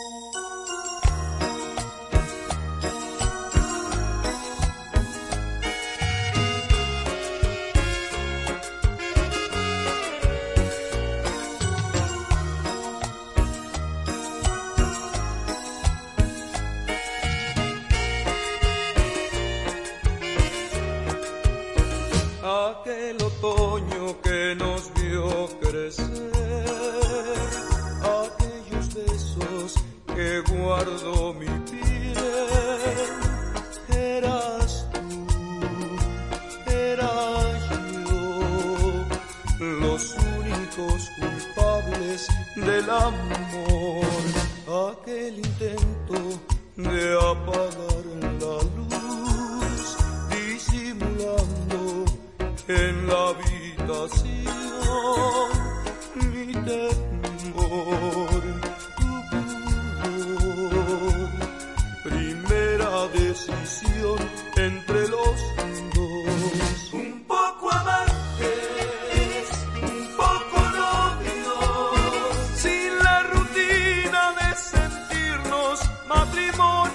Aquel otoño que nos vio crecer, aquellos besos que guardó mi piel, eras tú, era yo, los únicos culpables del amor. Aquel intento de apagar la luz, disimulando en la habitación mi temor, tu pudor, primera decisión entre los dos. Un poco amantes, un poco novios, sin la rutina de sentirnos matrimonio.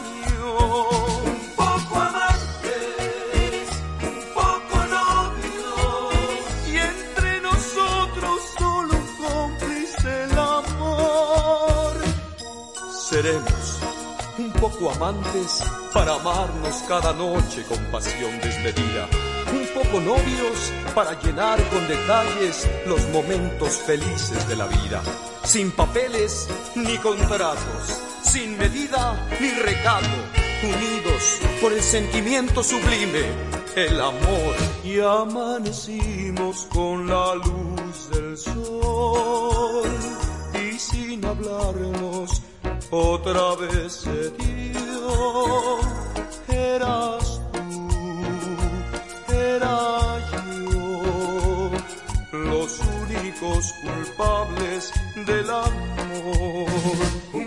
Seremos un poco amantes para amarnos cada noche con pasión desmedida, un poco novios para llenar con detalles los momentos felices de la vida, sin papeles ni contratos, sin medida ni recato, unidos por el sentimiento sublime, el amor. Y amanecimos con la luz del sol y sin hablarnos otra vez se dio. Eras tú, era yo, los únicos culpables del amor.